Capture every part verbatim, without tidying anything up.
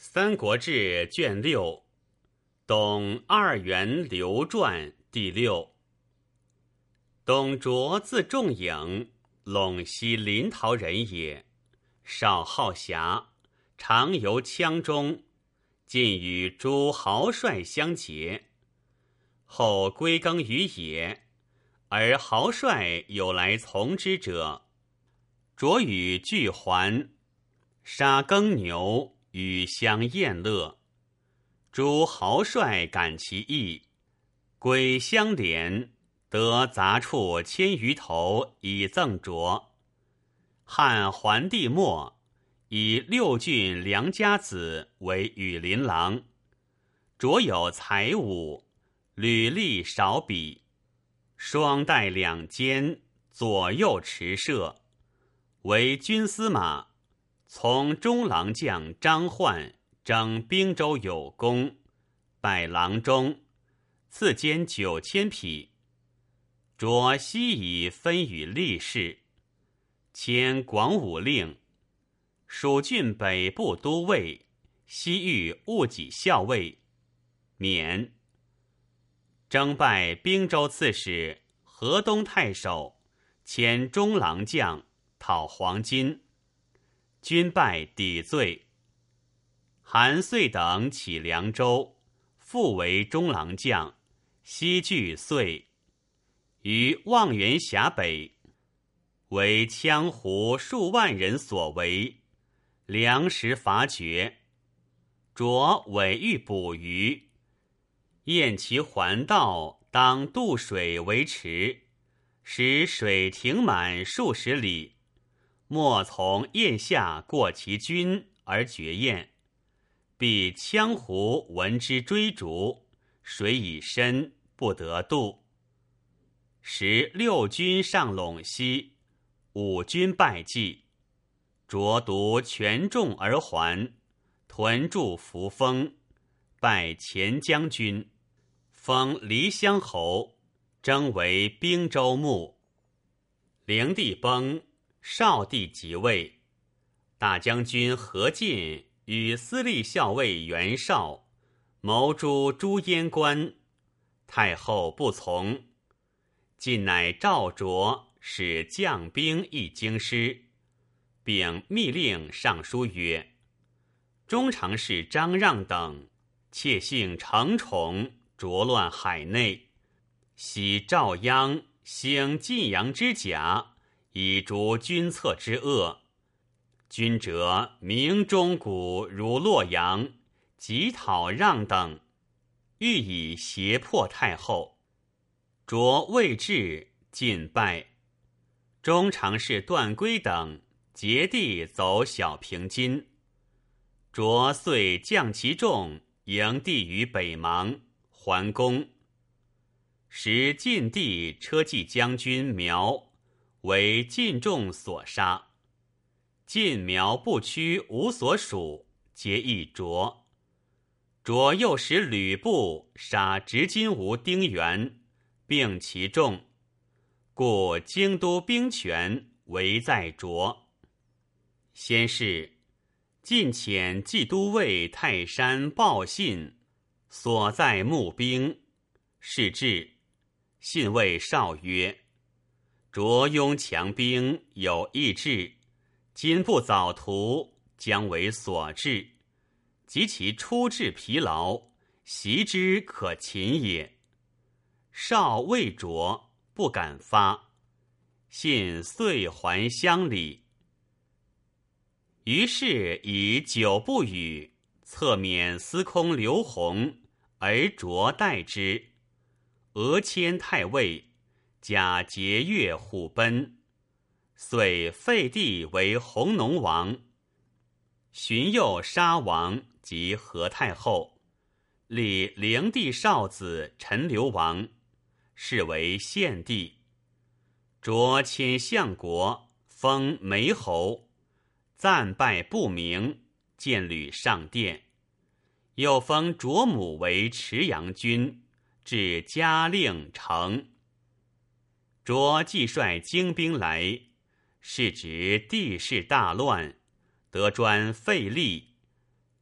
三国志》卷六，董二元刘传第六。董卓字仲颖，陇西临洮人也，少好侠，常游羌中，尽与诸豪帅相结。后归耕于野，而豪帅有来从之者，卓与俱还，杀耕牛，与相宴乐。诸豪帅感其意，归相连，得杂畜千余头以赠卓。汉桓帝末，以六郡良家子为羽林郎。卓有才武，履历少比，双带两肩，左右持射，为军司马，从中郎将张焕征滨州有功，拜郎中，赐监九千匹。卓悉以分与吏士，迁广武令，蜀郡北部都尉，西域务己校尉，免。征拜滨州刺史、河东太守，迁中郎将，讨黄巾，军败抵罪。韩遂等起凉州，复为中郎将，西据遂，于望源峡北，为羌胡数万人所围，粮食乏绝。卓委欲捕鱼，验其环道，当渡水为池，使水停满数十里，莫从堰下过其军而绝堰，必羌胡闻之追逐，水已深，不得渡。时六军上陇西，五军败绩，卓独全众而还，屯驻扶风，拜前将军，封黎乡侯，征为兵州牧。灵帝崩，少帝即位，大将军何进与司隶校尉袁绍谋诛朱淹关，太后不从。晋乃诏卓使将兵一京师，并密令上书曰：中常侍张让等窃幸承宠，浊乱海内，喜赵鞅兴晋阳之甲，以逐君侧之恶。君者明钟鼓如洛阳，急讨让等，欲以胁迫太后。卓未至，尽败。中常侍段珪等结地走小平津，卓遂将其众迎帝于北邙，还宫。时晋帝车骑将军苗为晋众所杀，晋苗不屈无所属，皆议卓。卓又使吕布杀执金吾丁原，并其众，故京都兵权为在卓。先是，晋遣冀都尉泰山报信，所在募兵。是至，信谓绍曰：卓拥强兵，有意志，今不早图，将为所至。及其出至疲劳，袭之可擒也。绍畏卓，不敢发，信遂还乡里。于是以久不语，侧免司空刘弘，而卓代之。俄迁太尉，假节钺虎贲，遂废帝为弘农王。荀攸杀王及何太后，立灵帝少子陈留王，是为献帝。卓迁相国，封梅侯，赞拜不明，见履上殿。又封卓母为池阳君，至嘉令城。卓既率精兵来，是值地势大乱，得专废立，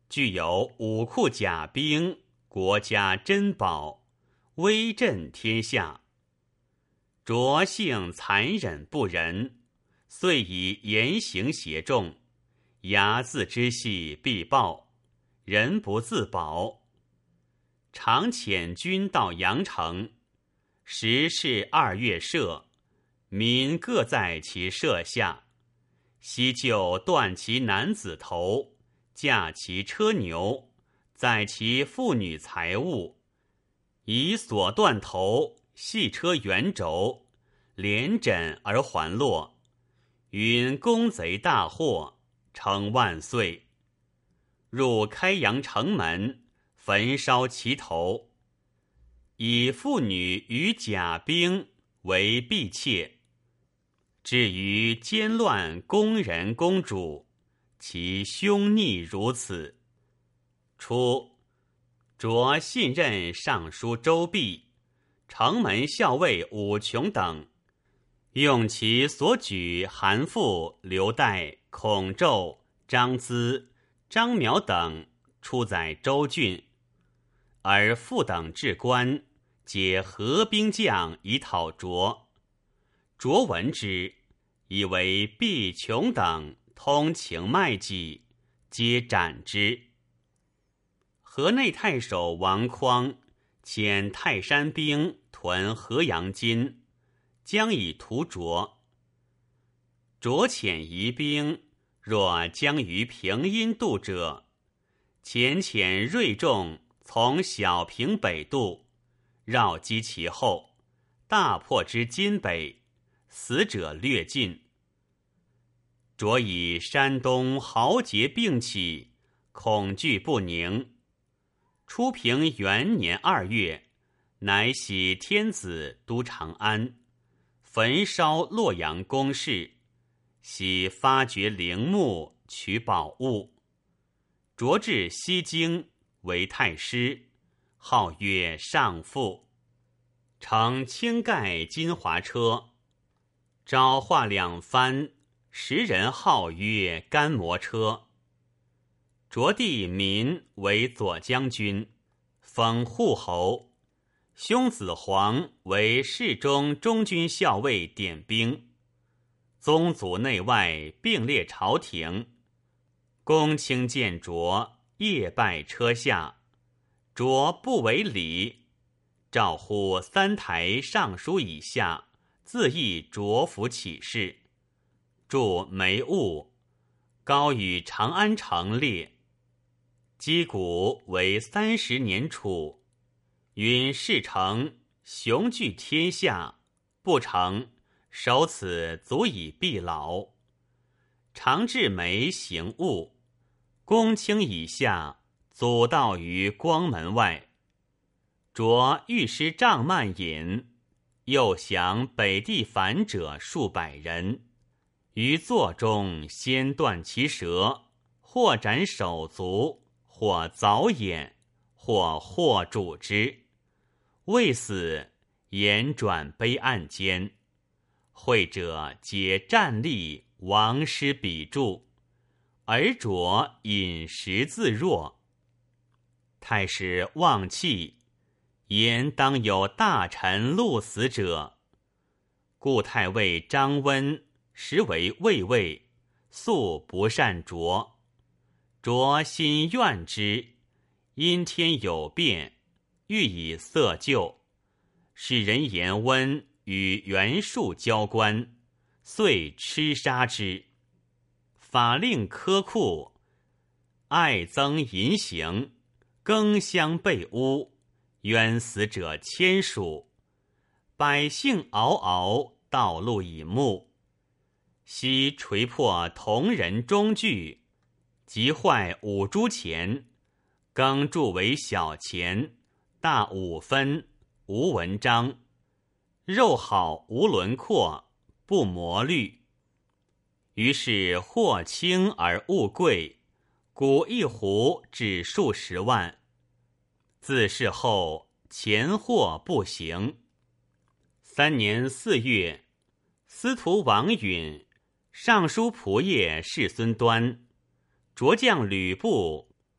具有武库甲兵，国家珍宝，威震天下。卓性残忍不仁，遂以言行胁众，睚眦之系必报，人不自保。常遣军到阳城，时是二月社，民各在其舍下，悉就断其男子头，驾其车牛，载其妇女财物，以所断头系车圆轴，连枕而还落，云公贼大获，称万岁。入开阳城门，焚烧其头，以妇女与甲兵为婢妾。至于奸乱宫人公主，其凶逆如此。初，卓信任尚书周弼、城门校尉武琼等，用其所举韩馥、刘岱、孔宙、张咨、张邈等出宰州郡，而傅等至官，皆合兵将以讨卓。卓闻之，以为毕琼等通情卖计，皆斩之。河内太守王匡遣泰山兵屯河阳津，将以屠卓。卓遣疑兵，若将于平阴渡者，遣遣锐众从小平北渡，绕击其后，大破之津北，死者略尽。卓以山东豪杰并起，恐惧不宁。初平元年二月，乃徙天子都长安，焚烧洛阳宫室，悉发掘陵墓，取宝物。卓至西京，为太师，号曰上父，乘青盖金华车，召画两帆，时人号曰干摩车。卓弟民为左将军，封护侯，兄子黄为侍中中军校尉点兵。宗族内外并列朝廷，公卿见卓，夜拜车下。卓不为礼，诏呼三台尚书以下自议卓府起事，著梅务，高与长安城列。击鼓为三十年处，允事成，雄踞天下，不成，守此足以必老。常至梅行务，公卿以下阻道于光门外。卓御师帐慢饮，诱降北地反者数百人，于座中先断其舌，或斩手足，或凿眼，或或煮之。未死，言转悲暗间。会者皆站立，王师笔注，而卓饮食自若。太史望气，言当有大臣戮死者。故太尉张温实为卫尉，素不善卓。卓心怨之，因天有变，欲以色救，使人言温与袁术交官，遂吃杀之。法令苛酷，爱增淫刑，更相被诬，冤死者千数。百姓嗷嗷，道路以目。悉锤破铜人中具，即坏五铢钱，更铸为小钱，大五分，无文章，肉好无轮廓，不磨绿。于是货轻而物贵，古一壶只数十万。自是后，钱货不行。三年四月，司徒王允、尚书仆射世孙端、卓将吕布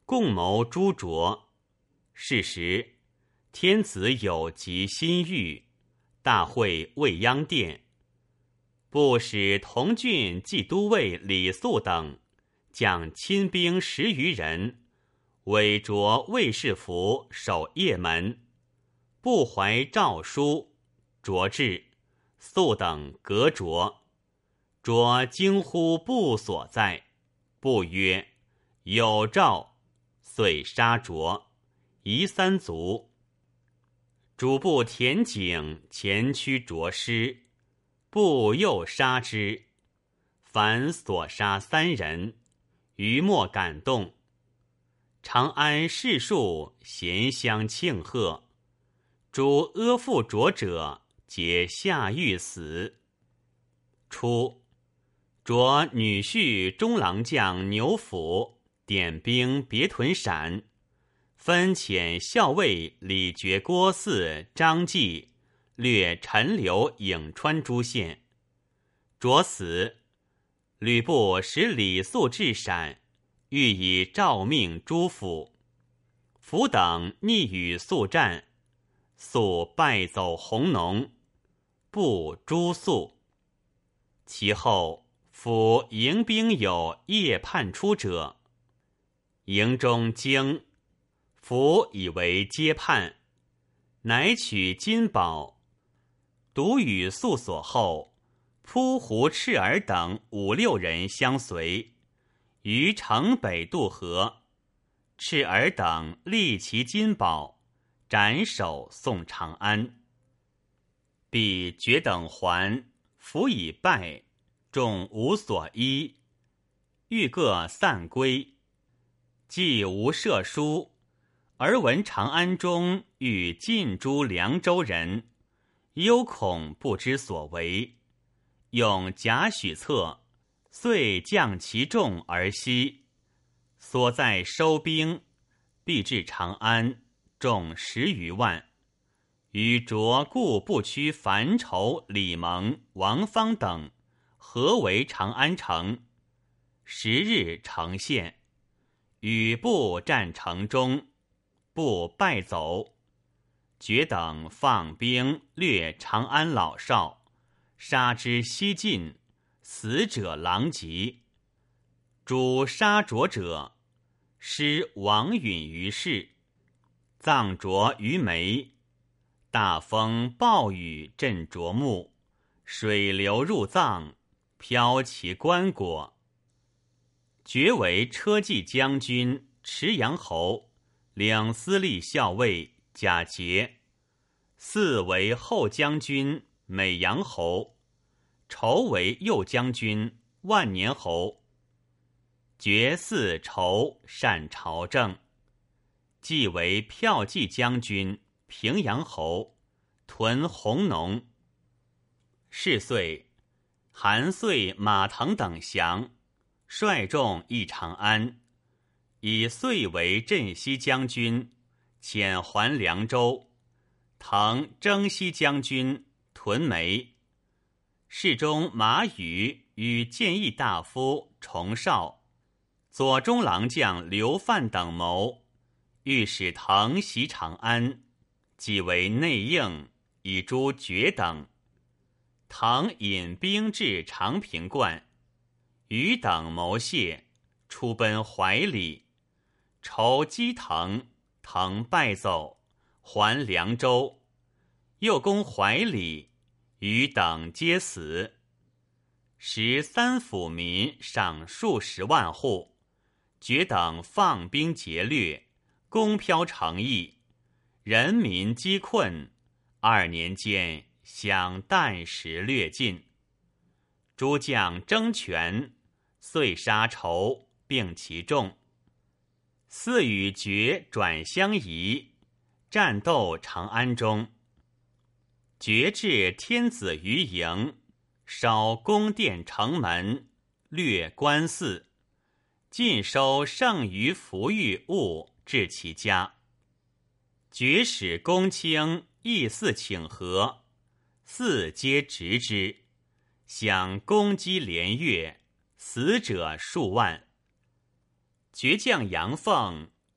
共谋诛卓。是时，天子有疾心郁，大会未央殿。不使同郡冀都尉李肃等将亲兵十余人，委着卫士服守邺门。不怀诏书，卓至，肃等革卓。卓惊呼部所在，部曰：有诏。遂杀卓，夷三族。主簿田景前驱卓师，部又杀之，凡所杀三人，余莫感动。长安士庶咸相庆贺，诸阿附卓者皆下狱死。初，卓女婿中郎将牛辅点兵别屯陕，分遣校尉李傕、郭汜、张继掠陈留、颍川诸县。卓死，吕布使李肃至陕，欲以诏命诸府。府等逆与肃战，肃败走弘农，不诛肃。其后府迎兵有夜叛出者，营中惊，府以为皆叛，乃取金宝，独与肃所后，扑胡、赤耳等五六人相随，于城北渡河。赤耳等立其金宝，斩首送长安。必决等还，府已败，众无所依，欲各散归。既无赦书，而闻长安中欲尽诛凉州人，忧恐不知所为，用贾诩策，遂降其众而西。所在收兵，必至长安，众十余万。与卓故不屈樊稠、李蒙、王方等合围长安城，十日城陷。与部战城中，部败走。决等放兵掠长安老少，杀之西尽，死者狼藉。诛杀卓者，失王允于市，葬卓于梅。大风暴雨震卓墓，水流入葬，飘其棺椁。决为车骑将军池阳侯，领司隶校尉贾节。嗣为后将军美阳侯，稠为右将军万年侯。决嗣稠善朝政，既为骠骑将军平阳侯，屯弘农。是岁，韩遂、马腾等降，率众诣长安，以遂为镇西将军，遣还凉州。腾征西将军，屯梅。侍中马宇与谏议大夫崇绍、左中郎将刘范等谋，欲使腾袭长安，即为内应，以诛决等。腾引兵至长平观，余等谋谢，出奔怀里。筹击腾，腾败走，还凉州。又攻怀里，余等皆死。时三府民上数十万户，决等放兵劫掠，攻飘城邑，人民饥困，二年间享啖食略尽。诸将争权，遂杀筹，并其众。嗣与决转相宜，战斗长安中。决至天子于营，烧宫殿城门，掠官寺，尽收剩余服御物至其家。决使公卿议嗣请和，嗣皆执之，享攻击连月，死者数万。决将杨凤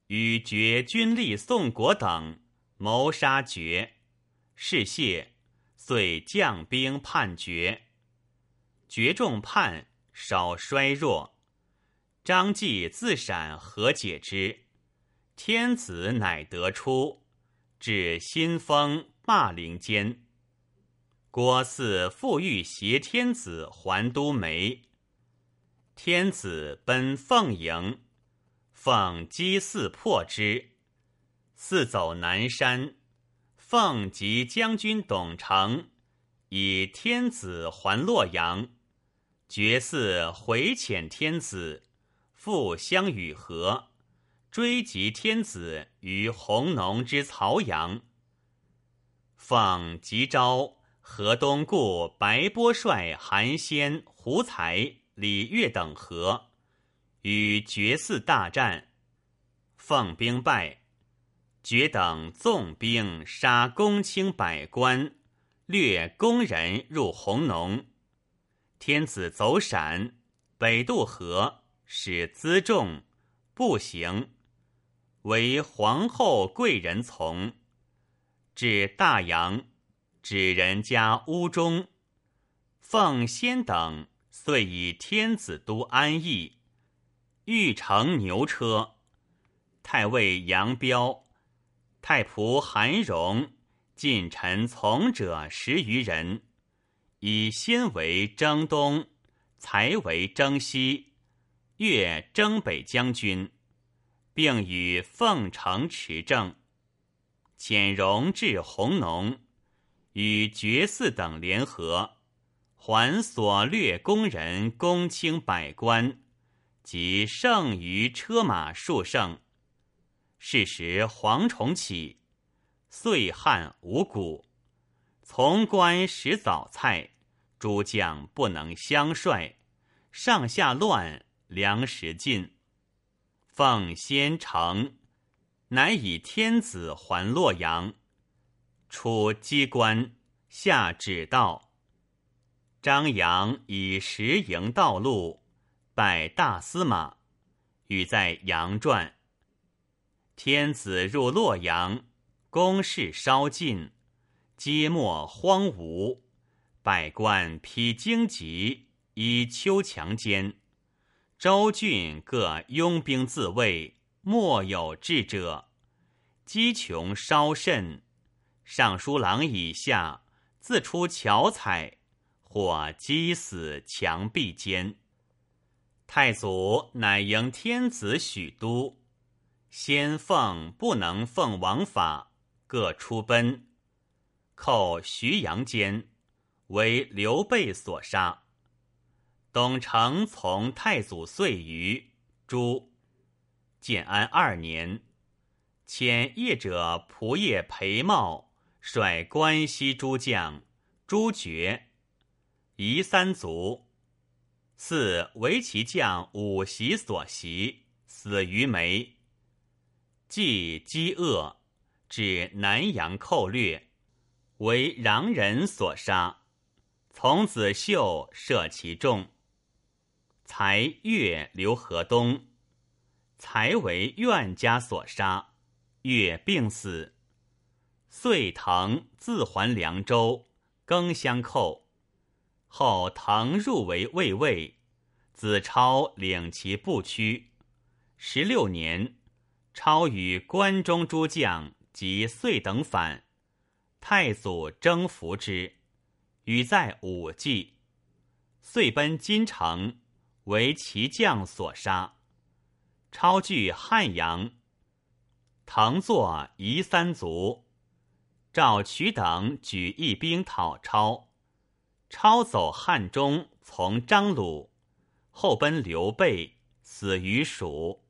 与绝军吏宋国等谋杀绝，是谢，遂将兵叛绝。绝众叛，稍衰弱。张继自陕和解之，天子乃得出，至新丰霸陵间。郭汜复欲挟天子还都梅，天子奔凤营，凤击汜破之，汜走南山。凤及将军董承以天子还洛阳，决汜回遣天子，复相与和，追及天子于弘农之曹阳。凤即召河东固白波帅韩先、胡才、李乐等和，与决汜大战。凤兵败，决等纵兵杀公卿百官，掠宫人入弘农。天子走闪，北渡河，使辎重步行，为皇后贵人从。至大阳，指人家屋中。凤仙等遂以天子都安邑，欲乘牛车。太尉杨彪、太仆韩荣、近臣从者十余人，以先为征东，才为征西，越征北将军，并与凤城持政。遣荣至弘农，与决汜等联合，还所掠宫人公卿百官，及剩余车马数乘。是时蝗虫起，岁旱五谷，从官食早菜，诸将不能相率，上下乱，粮食尽。奉先城，乃以天子还洛阳。出机关，下指道。张扬以实营道路，拜大司马，与在阳传。天子入洛阳，宫室稍尽，街陌荒芜，百官披荆棘，依丘墙间。州郡各拥兵自卫，莫有智者。饥穷稍甚，尚书郎以下自出巧采，或击死墙壁间。太祖乃迎天子许都，先奉不能奉王法，各出奔。寇徐阳间，为刘备所杀。董承从太祖遂于诛。建安二年，遣业者仆射裴茂率关西诸将诛绝，夷三族。四为其将五袭所袭，死于梅。既饥饿，至南阳寇掠，为穰人所杀。从子秀射其众。才越留河东，才为苑家所杀，越病死。遂腾自还凉州，更相寇。后腾入为卫尉，子超领其部驱。十六年，超与关中诸将及遂等反，太祖征服之，与在武骑。遂奔金城，为其将所杀。超据汉阳，腾作夷三族。赵渠等举义兵讨超，超走汉中，从张鲁，后奔刘备，死于蜀。